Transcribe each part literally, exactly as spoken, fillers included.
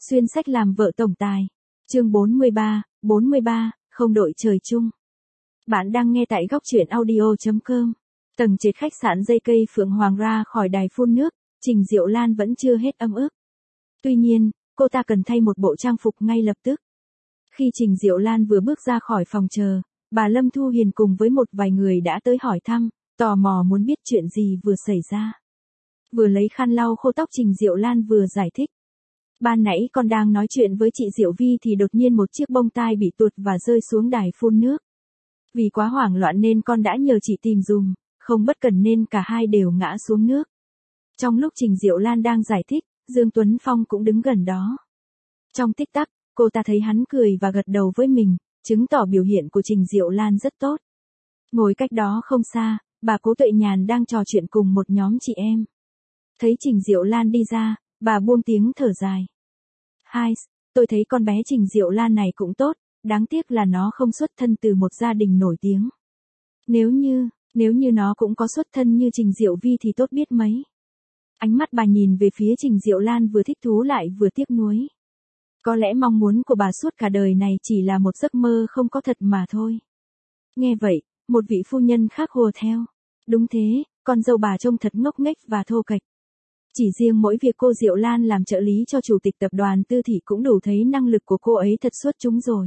Xuyên sách làm vợ tổng tài. Chương bốn mươi ba, bốn mươi ba, không đội trời chung. Bạn đang nghe tại góc truyện audio chấm com. Tầng trệt khách sạn dây cây Phượng Hoàng ra khỏi đài phun nước, Trình Diệu Lan vẫn chưa hết ấm ức. Tuy nhiên, cô ta cần thay một bộ trang phục ngay lập tức. Khi Trình Diệu Lan vừa bước ra khỏi phòng chờ, bà Lâm Thu Hiền cùng với một vài người đã tới hỏi thăm, tò mò muốn biết chuyện gì vừa xảy ra. Vừa lấy khăn lau khô tóc Trình Diệu Lan vừa giải thích. Ban nãy con đang nói chuyện với chị Diệu Vi thì đột nhiên một chiếc bông tai bị tuột và rơi xuống đài phun nước. Vì quá hoảng loạn nên con đã nhờ chị tìm dùm, không bất cẩn nên cả hai đều ngã xuống nước. Trong lúc Trình Diệu Lan đang giải thích, Dương Tuấn Phong cũng đứng gần đó. Trong tích tắc, cô ta thấy hắn cười và gật đầu với mình, chứng tỏ biểu hiện của Trình Diệu Lan rất tốt. Ngồi cách đó không xa, bà Cố Tuệ Nhàn đang trò chuyện cùng một nhóm chị em. Thấy Trình Diệu Lan đi ra, bà buông tiếng thở dài. Hai, tôi thấy con bé Trình Diệu Lan này cũng tốt, đáng tiếc là nó không xuất thân từ một gia đình nổi tiếng. Nếu như, nếu như nó cũng có xuất thân như Trình Diệu Vi thì tốt biết mấy. Ánh mắt bà nhìn về phía Trình Diệu Lan vừa thích thú lại vừa tiếc nuối. Có lẽ mong muốn của bà suốt cả đời này chỉ là một giấc mơ không có thật mà thôi. Nghe vậy, một vị phu nhân khác hùa theo. Đúng thế, con dâu bà trông thật ngốc nghếch và thô kệch. Chỉ riêng mỗi việc cô Diệu Lan làm trợ lý cho chủ tịch tập đoàn Tư Thị cũng đủ thấy năng lực của cô ấy thật xuất chúng rồi.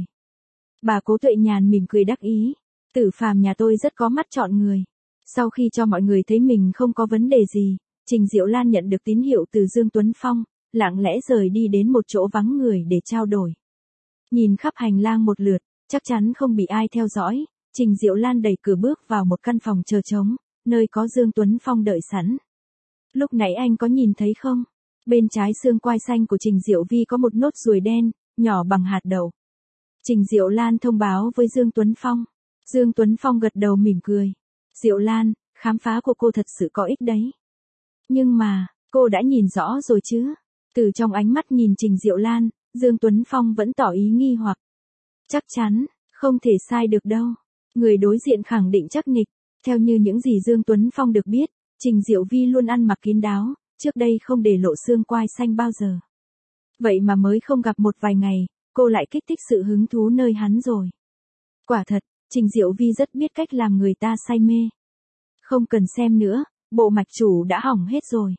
Bà Cố Tuệ Nhàn mỉm cười đắc ý. Tử Phàm nhà tôi rất có mắt chọn người. Sau khi cho mọi người thấy mình không có vấn đề gì, Trình Diệu Lan nhận được tín hiệu từ Dương Tuấn Phong, lặng lẽ rời đi đến một chỗ vắng người để trao đổi. Nhìn khắp hành lang một lượt, chắc chắn không bị ai theo dõi, Trình Diệu Lan đẩy cửa bước vào một căn phòng chờ trống, nơi có Dương Tuấn Phong đợi sẵn. Lúc nãy anh có nhìn thấy không? Bên trái xương quai xanh của Trình Diệu Vi có một nốt ruồi đen, nhỏ bằng hạt đậu. Trình Diệu Lan thông báo với Dương Tuấn Phong. Dương Tuấn Phong gật đầu mỉm cười. Diệu Lan, khám phá của cô thật sự có ích đấy. Nhưng mà, cô đã nhìn rõ rồi chứ? Từ trong ánh mắt nhìn Trình Diệu Lan, Dương Tuấn Phong vẫn tỏ ý nghi hoặc. Chắc chắn, không thể sai được đâu. Người đối diện khẳng định chắc nịch. Theo như những gì Dương Tuấn Phong được biết, Trình Diệu Vi luôn ăn mặc kín đáo, trước đây không để lộ xương quai xanh bao giờ. Vậy mà mới không gặp một vài ngày, cô lại kích thích sự hứng thú nơi hắn rồi. Quả thật, Trình Diệu Vi rất biết cách làm người ta say mê. Không cần xem nữa, bộ mạch chủ đã hỏng hết rồi.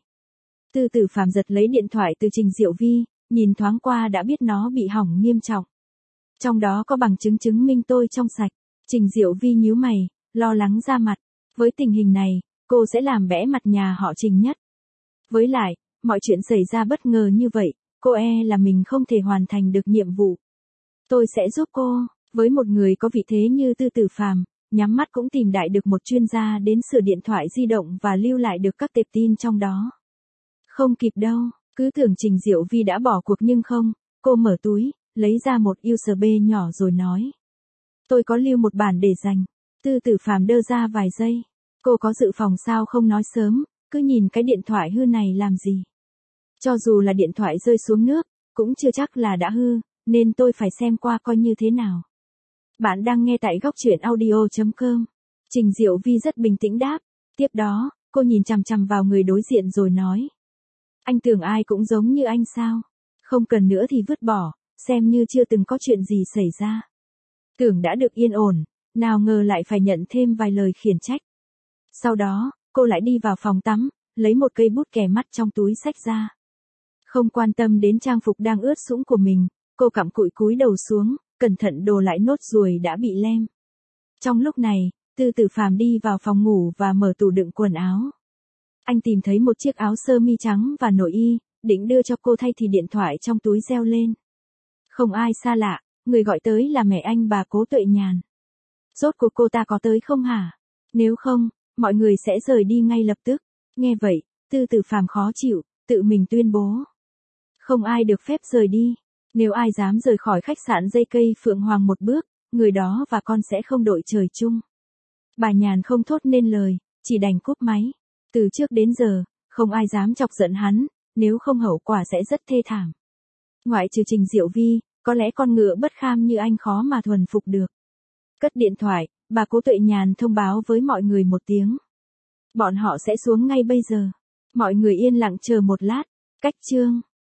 Tư Tử Phàm giật lấy điện thoại từ Trình Diệu Vi, nhìn thoáng qua đã biết nó bị hỏng nghiêm trọng. Trong đó có bằng chứng chứng minh tôi trong sạch. Trình Diệu Vi nhíu mày, lo lắng ra mặt. Với tình hình này, cô sẽ làm bẽ mặt nhà họ Trình nhất. Với lại, mọi chuyện xảy ra bất ngờ như vậy, cô e là mình không thể hoàn thành được nhiệm vụ. Tôi sẽ giúp cô, với một người có vị thế như Tư Tử Phàm, nhắm mắt cũng tìm đại được một chuyên gia đến sửa điện thoại di động và lưu lại được các tệp tin trong đó. Không kịp đâu, cứ tưởng Trình Diệu Vi đã bỏ cuộc nhưng không, cô mở túi, lấy ra một u ét bê nhỏ rồi nói. Tôi có lưu một bản để dành. Tư Tử Phàm đơ ra vài giây. Cô có dự phòng sao không nói sớm, cứ nhìn cái điện thoại hư này làm gì. Cho dù là điện thoại rơi xuống nước, cũng chưa chắc là đã hư, nên tôi phải xem qua coi như thế nào. Bạn đang nghe tại góc truyện audio chấm com. Trình Diệu Vi rất bình tĩnh đáp. Tiếp đó, cô nhìn chằm chằm vào người đối diện rồi nói. Anh tưởng ai cũng giống như anh sao? Không cần nữa thì vứt bỏ, xem như chưa từng có chuyện gì xảy ra. Tưởng đã được yên ổn, nào ngờ lại phải nhận thêm vài lời khiển trách. Sau đó, cô lại đi vào phòng tắm, lấy một cây bút kẻ mắt trong túi xách ra. Không quan tâm đến trang phục đang ướt sũng của mình, cô cặm cụi cúi đầu xuống, cẩn thận đồ lại nốt ruồi đã bị lem. Trong lúc này, Tư Tử Phàm đi vào phòng ngủ và mở tủ đựng quần áo. Anh tìm thấy một chiếc áo sơ mi trắng và nội y, định đưa cho cô thay thì điện thoại trong túi reo lên. Không ai xa lạ, người gọi tới là mẹ anh bà Cố Tuệ Nhàn. Rốt cuộc cô ta có tới không hả? Nếu không, mọi người sẽ rời đi ngay lập tức. Nghe vậy, Tư Tử Phàm khó chịu, tự mình tuyên bố. Không ai được phép rời đi. Nếu ai dám rời khỏi khách sạn dây cây Phượng Hoàng một bước, người đó và con sẽ không đội trời chung. Bà Nhàn không thốt nên lời, chỉ đành cúp máy. Từ trước đến giờ, không ai dám chọc giận hắn, nếu không hậu quả sẽ rất thê thảm. Ngoại trừ Trình Diệu Vi, có lẽ con ngựa bất kham như anh khó mà thuần phục được. Cất điện thoại, bà Cố Tuệ Nhàn thông báo với mọi người một tiếng. Bọn họ sẽ xuống ngay bây giờ. Mọi người yên lặng chờ một lát. Cách chương.